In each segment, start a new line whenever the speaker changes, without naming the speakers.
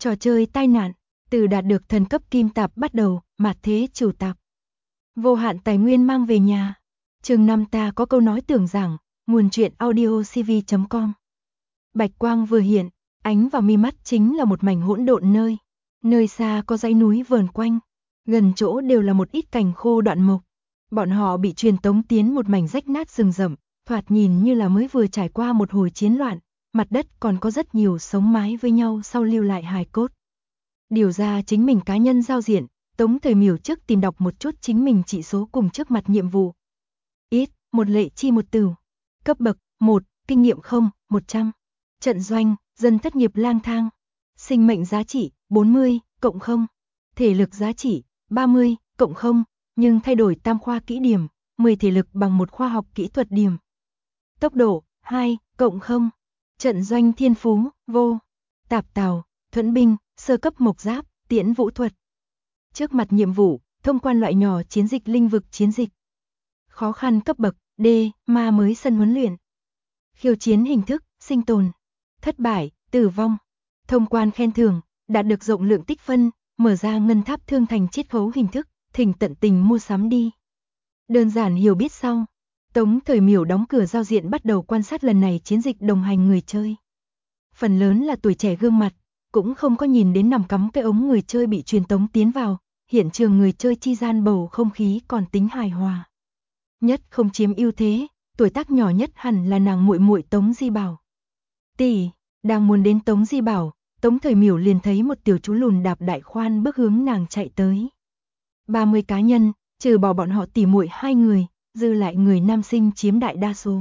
Trò chơi tai nạn, từ đạt được thần cấp kim tạp bắt đầu, mạt thế chủ tạp. Vô hạn tài nguyên mang về nhà. Chương 5 ta có câu nói tưởng giảng, nguồn truyện audiocv.com. Bạch quang vừa hiện, ánh vào mi mắt chính là một mảnh hỗn độn nơi. Nơi xa có dãy núi vờn quanh, gần chỗ đều là một ít cành khô đoạn mộc. Bọn họ bị truyền tống tiến một mảnh rách nát rừng rậm, thoạt nhìn như là mới vừa trải qua một hồi chiến loạn, mặt đất còn có rất nhiều sống mái với nhau sau lưu lại hài cốt. Điều ra chính mình cá nhân giao diện, Tống Thời Miểu trước tìm đọc một chút chính mình chỉ số cùng trước mặt nhiệm vụ. Ít, một lệ chi một tửu. Cấp bậc 1, kinh nghiệm 0, 100. Trận doanh, dân thất nghiệp lang thang. Sinh mệnh giá trị 40, cộng 0. Thể lực giá trị 30, cộng 0, nhưng thay đổi tam khoa kỹ điểm, 10 thể lực bằng một khoa học kỹ thuật điểm. Tốc độ 2, cộng 0. Trận doanh thiên phú, vô. Tạp tào, thuẫn binh, sơ cấp mộc giáp, tiễn vũ thuật. Trước mặt nhiệm vụ, thông quan loại nhỏ chiến dịch linh vực chiến dịch. Khó khăn cấp bậc D, ma mới sân huấn luyện. Khiêu chiến hình thức, sinh tồn. Thất bại, tử vong. Thông quan khen thưởng, đạt được rộng lượng tích phân, mở ra ngân tháp thương thành chiết khấu hình thức, thỉnh tận tình mua sắm đi. Đơn giản hiểu biết sau, Tống Thời Miểu đóng cửa giao diện bắt đầu quan sát lần này chiến dịch đồng hành người chơi. Phần lớn là tuổi trẻ gương mặt, cũng không có nhìn đến nằm cắm cái ống người chơi bị truyền tống tiến vào, hiện trường người chơi chi gian bầu không khí còn tính hài hòa. Nhất không chiếm ưu thế, tuổi tác nhỏ nhất hẳn là nàng muội muội Tống Di Bảo. Tỷ, đang muốn đến Tống Di Bảo, Tống Thời Miểu liền thấy một tiểu chú lùn đạp đại khoan bước hướng nàng chạy tới. 30 cá nhân, trừ bỏ bọn họ tỉ muội 2 người, dư lại người nam sinh chiếm đại đa số.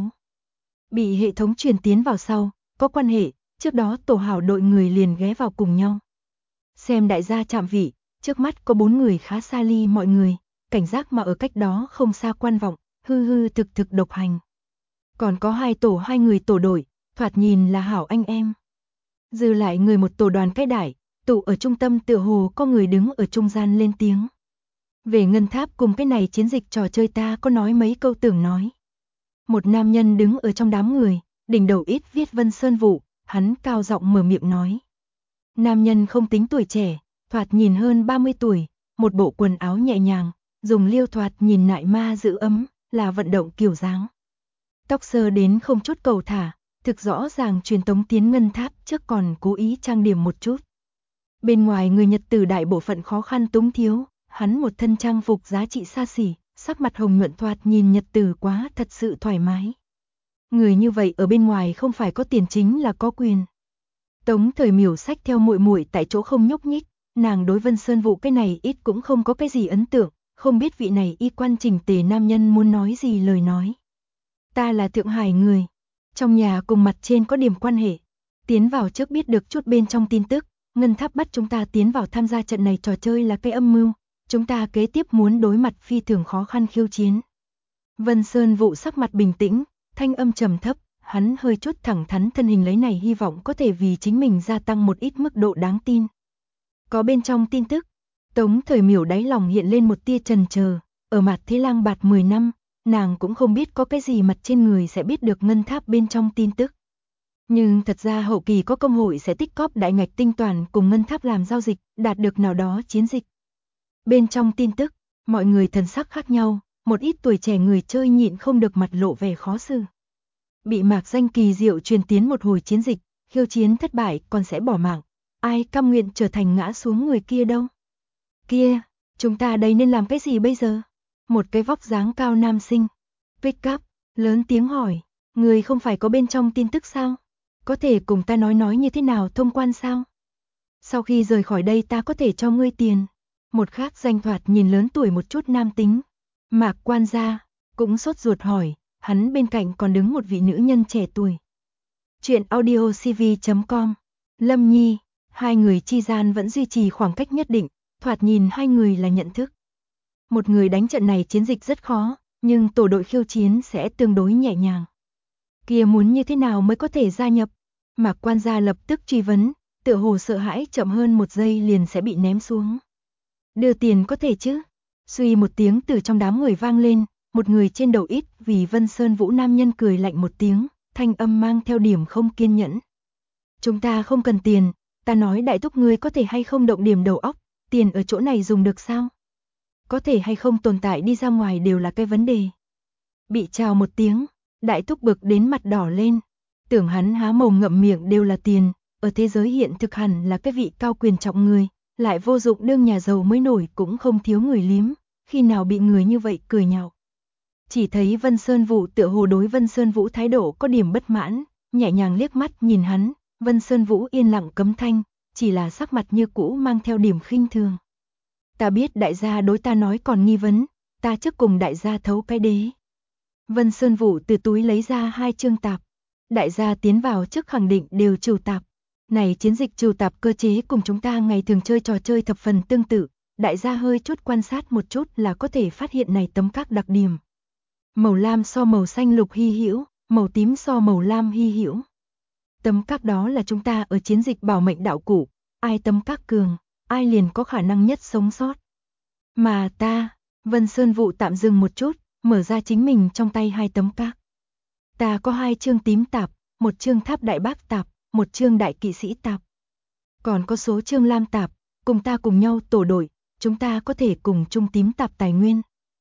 Bị hệ thống truyền tiến vào sau, có quan hệ, trước đó tổ hảo đội người liền ghé vào cùng nhau. Xem đại gia chạm vị, trước mắt có 4 người khá xa ly mọi người, cảnh giác mà ở cách đó không xa quan vọng, hư thực độc hành. Còn có 2 người tổ đội, thoạt nhìn là hảo anh em. Dư lại người một tổ đoàn cái đại, tụ ở trung tâm tựa hồ có người đứng ở trung gian lên tiếng. Về ngân tháp cùng cái này chiến dịch trò chơi ta có nói mấy câu tưởng nói. Một nam nhân đứng ở trong đám người, đỉnh đầu ít viết Vân Sơn Vũ, hắn cao giọng mở miệng nói. Nam nhân không tính tuổi trẻ, thoạt nhìn hơn 30 tuổi, một bộ quần áo nhẹ nhàng, dùng liêu thoạt nhìn nại ma giữ ấm, là vận động kiểu dáng. Tóc sơ đến không chút cầu thả, thực rõ ràng truyền tống tiến ngân tháp trước còn cố ý trang điểm một chút. Bên ngoài người Nhật Tử đại bộ phận khó khăn túng thiếu, hắn một thân trang phục giá trị xa xỉ, sắc mặt hồng nhuận thoạt nhìn Nhật Tử quá thật sự thoải mái. Người như vậy ở bên ngoài không phải có tiền chính là có quyền. Tống Thời Miểu xách theo muội muội tại chỗ không nhúc nhích, nàng đối Vân Sơn Vũ cái này ít cũng không có cái gì ấn tượng, không biết vị này y quan chỉnh tề nam nhân muốn nói gì lời nói. Ta là Thượng Hải người, trong nhà cùng mặt trên có điểm quan hệ, tiến vào trước biết được chút bên trong tin tức, ngân tháp bắt chúng ta tiến vào tham gia trận này trò chơi là cái âm mưu, chúng ta kế tiếp muốn đối mặt phi thường khó khăn khiêu chiến. Vân Sơn Vũ sắc mặt bình tĩnh, thanh âm trầm thấp, hắn hơi chút thẳng thắn thân hình lấy này hy vọng có thể vì chính mình gia tăng một ít mức độ đáng tin. Có bên trong tin tức, Tống Thời Miểu đáy lòng hiện lên một tia chần chờ, ở mặt thế lang bạt 10 năm, nàng cũng không biết có cái gì mặt trên người sẽ biết được ngân tháp bên trong tin tức. Nhưng thật ra hậu kỳ có công hội sẽ tích cóp đại ngạch tinh toàn cùng ngân tháp làm giao dịch, đạt được nào đó chiến dịch. Bên trong tin tức, mọi người thần sắc khác nhau, một ít tuổi trẻ người chơi nhịn không được mặt lộ vẻ khó xử. Bị mạc danh kỳ diệu truyền tiến một hồi chiến dịch, khiêu chiến thất bại còn sẽ bỏ mạng. Ai cam nguyện trở thành ngã xuống người kia đâu? Kia, chúng ta đây nên làm cái gì bây giờ? Một cái vóc dáng cao nam sinh, pick up, lớn tiếng hỏi, người không phải có bên trong tin tức sao? Có thể cùng ta nói như thế nào thông quan sao? Sau khi rời khỏi đây ta có thể cho ngươi tiền. Một khác danh thoạt nhìn lớn tuổi một chút nam tính, Mạc Quan gia, cũng sốt ruột hỏi, hắn bên cạnh còn đứng một vị nữ nhân trẻ tuổi. Chuyện audiocv.com. Lâm Nhi, hai người chi gian vẫn duy trì khoảng cách nhất định, thoạt nhìn hai người là nhận thức. Một người đánh trận này chiến dịch rất khó, nhưng tổ đội khiêu chiến sẽ tương đối nhẹ nhàng. Kia muốn như thế nào mới có thể gia nhập? Mạc Quan gia lập tức truy vấn, tựa hồ sợ hãi chậm hơn một giây liền sẽ bị ném xuống. Đưa tiền có thể chứ? Suy một tiếng từ trong đám người vang lên, một người trên đầu ít vì Vân Sơn Vũ nam nhân cười lạnh một tiếng, thanh âm mang theo điểm không kiên nhẫn. Chúng ta không cần tiền, Ta nói đại thúc ngươi có thể hay không động điểm đầu óc, tiền ở chỗ này dùng được sao? Có thể hay không tồn tại đi ra ngoài đều là cái vấn đề. Bị chào một tiếng, đại thúc bực đến mặt đỏ lên. Tưởng hắn há mồm ngậm miệng đều là tiền, ở thế giới hiện thực hẳn là cái vị cao quyền trọng người, lại vô dụng đương nhà giàu mới nổi cũng không thiếu người liếm, khi nào bị người như vậy cười nhạo. Chỉ thấy Vân Sơn Vũ tựa hồ đối Vân Sơn Vũ thái độ có điểm bất mãn, nhẹ nhàng liếc mắt nhìn hắn, Vân Sơn Vũ yên lặng cấm thanh, chỉ là sắc mặt như cũ mang theo điểm khinh thường. Ta biết đại gia đối ta nói còn nghi vấn, ta trước cùng đại gia thấu cái đế. Vân Sơn Vũ từ túi lấy ra 2 chương tạp. Đại gia tiến vào trước khẳng định đều trừu tạp. Này chiến dịch trừu tạp cơ chế cùng chúng ta ngày thường chơi trò chơi thập phần tương tự. Đại gia hơi chút quan sát một chút là có thể phát hiện này tấm các đặc điểm. Màu lam so màu xanh lục hy hữu, màu tím so màu lam hy hữu. Tấm các đó là chúng ta ở chiến dịch bảo mệnh đạo cụ. Ai tấm các cường, ai liền có khả năng nhất sống sót. Mà ta, Vân Sơn Vũ tạm dừng một chút, mở ra chính mình trong tay 2 tấm các. Ta có 2 chương tím tạp, 1 chương tháp đại bác tạp, 1 chương đại kỵ sĩ tạp. Còn có số chương lam tạp, cùng ta cùng nhau tổ đội, chúng ta có thể cùng chung tím tạp tài nguyên.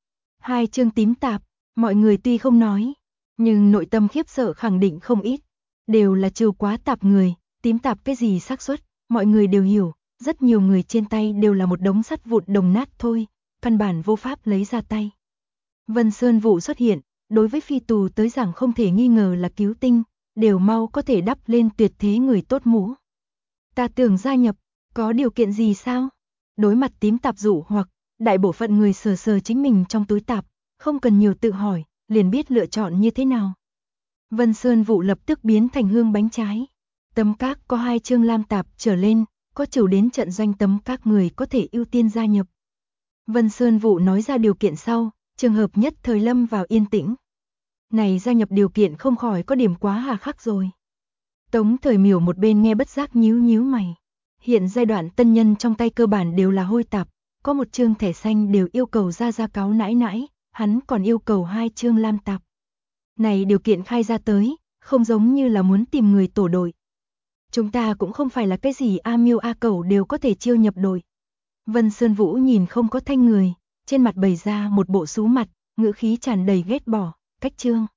2 chương tím tạp, mọi người tuy không nói, nhưng nội tâm khiếp sợ khẳng định không ít. Đều là trừ quá tạp người, tím tạp cái gì xác suất, mọi người đều hiểu, rất nhiều người trên tay đều là một đống sắt vụn đồng nát thôi, căn bản vô pháp lấy ra tay. Vân Sơn Vũ xuất hiện, đối với phi tù tới rằng không thể nghi ngờ là cứu tinh, đều mau có thể đắp lên tuyệt thế người tốt mũ. Ta tưởng gia nhập, có điều kiện gì sao? Đối mặt tím tạp dụ hoặc, đại bộ phận người sờ sờ chính mình trong túi tạp, không cần nhiều tự hỏi, liền biết lựa chọn như thế nào. Vân Sơn Vũ lập tức biến thành hương bánh trái. Tấm các có 2 chương lam tạp trở lên, có chủ đến trận doanh tấm các người có thể ưu tiên gia nhập. Vân Sơn Vũ nói ra điều kiện sau, trường hợp nhất thời lâm vào yên tĩnh. Này gia nhập điều kiện không khỏi có điểm quá hà khắc rồi. Tống Thời Miểu một bên nghe bất giác nhíu nhíu mày. Hiện giai đoạn tân nhân trong tay cơ bản đều là hôi tạp, có 1 chương thẻ xanh đều yêu cầu ra cáo nãi nãi, hắn còn yêu cầu 2 chương lam tạp. Này điều kiện khai ra tới, không giống như là muốn tìm người tổ đội. Chúng ta cũng không phải là cái gì A Miêu A Cẩu đều có thể chiêu nhập đội. Vân Sơn Vũ nhìn không có thanh người, trên mặt bày ra một bộ xú mặt, ngữ khí tràn đầy ghét bỏ, cách trương.